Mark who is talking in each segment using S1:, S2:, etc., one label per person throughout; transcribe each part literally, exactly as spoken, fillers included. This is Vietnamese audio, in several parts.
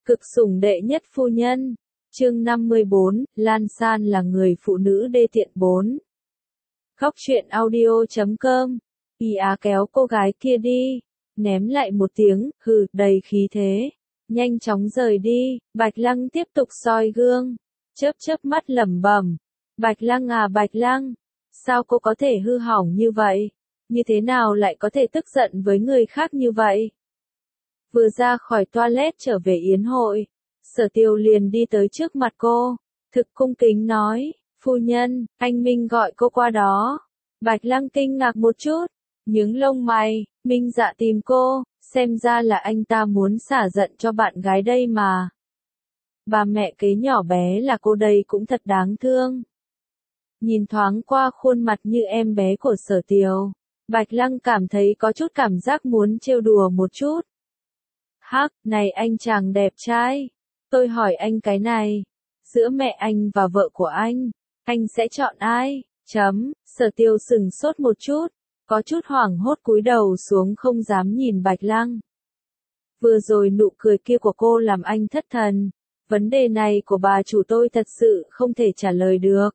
S1: Cực sủng đệ nhất phu nhân. Chương năm mươi bốn, Lan San là người phụ nữ đê tiện bốn. Khóc chuyện audio chấm com. Y Á kéo cô gái kia đi, ném lại một tiếng, hừ, đầy khí thế. Nhanh chóng rời đi. Bạch Lăng tiếp tục soi gương, chớp chớp mắt lẩm bẩm. Bạch Lăng à Bạch Lăng, sao cô có thể hư hỏng như vậy? Như thế nào lại có thể tức giận với người khác như vậy? Vừa ra khỏi toilet trở về yến hội, Sở Tiều liền đi tới trước mặt cô, thực cung kính nói, phu nhân, anh Minh gọi cô qua đó. Bạch Lăng kinh ngạc một chút, nhướng lông mày, Minh Dạ tìm cô, xem ra là anh ta muốn xả giận cho bạn gái đây mà. Bà mẹ kế nhỏ bé là cô đây cũng thật đáng thương. Nhìn thoáng qua khuôn mặt như em bé của Sở Tiều, Bạch Lăng cảm thấy có chút cảm giác muốn trêu đùa một chút. Hắc, này anh chàng đẹp trai, tôi hỏi anh cái này, giữa mẹ anh và vợ của anh, anh sẽ chọn ai? Chấm, Sở Tiều sừng sốt một chút, có chút hoảng hốt cúi đầu xuống không dám nhìn Bạch Lăng. Vừa rồi nụ cười kia của cô làm anh thất thần, vấn đề này của bà chủ tôi thật sự không thể trả lời được.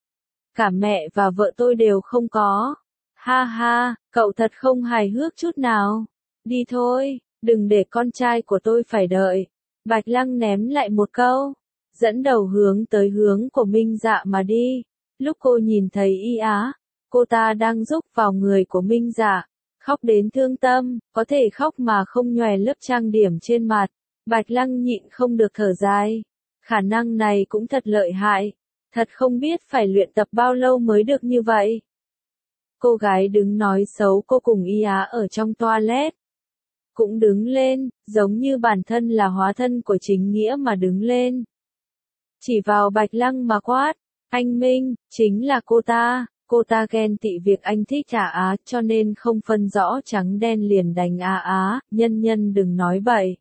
S1: Cả mẹ và vợ tôi đều không có. Ha ha, cậu thật không hài hước chút nào. Đi thôi, đừng để con trai của tôi phải đợi. Bạch Lăng ném lại một câu, dẫn đầu hướng tới hướng của Minh Dạ mà đi. Lúc cô nhìn thấy Y Á, cô ta đang rúc vào người của Minh Dạ, khóc đến thương tâm, có thể khóc mà không nhòe lớp trang điểm trên mặt. Bạch Lăng nhịn không được thở dài. Khả năng này cũng thật lợi hại. Thật không biết phải luyện tập bao lâu mới được như vậy. Cô gái đứng nói xấu cô cùng Y Á ở trong toilet. Cũng đứng lên, giống như bản thân là hóa thân của chính nghĩa mà đứng lên. Chỉ vào Bạch Lăng mà quát, anh Minh, chính là cô ta, cô ta ghen tị việc anh thích Á Á cho nên không phân rõ trắng đen liền đánh Á Á, nhân nhân đừng nói bậy.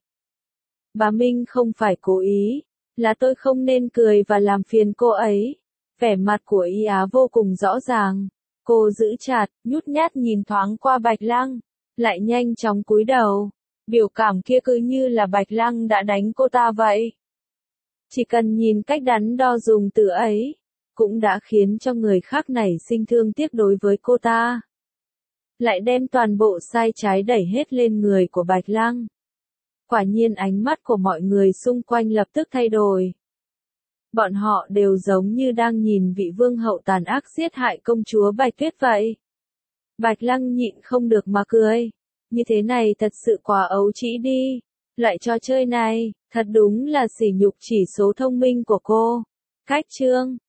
S1: Bà Minh không phải cố ý, là tôi không nên cười và làm phiền cô ấy. Vẻ mặt của Y Á vô cùng rõ ràng. Cô giữ chặt, nhút nhát nhìn thoáng qua Bạch Lăng, lại nhanh chóng cúi đầu. Biểu cảm kia cứ như là Bạch Lăng đã đánh cô ta vậy. Chỉ cần nhìn cách đắn đo dùng từ ấy, cũng đã khiến cho người khác nảy sinh thương tiếc đối với cô ta. Lại đem toàn bộ sai trái đẩy hết lên người của Bạch Lăng. Quả nhiên ánh mắt của mọi người xung quanh lập tức thay đổi. Bọn họ đều giống như đang nhìn vị vương hậu tàn ác giết hại công chúa Bạch Tuyết vậy. Bạch Lăng nhịn không được mà cười. Như thế này thật sự quá ấu trĩ đi. Loại trò chơi này, thật đúng là sỉ nhục chỉ số thông minh của cô. Cách chương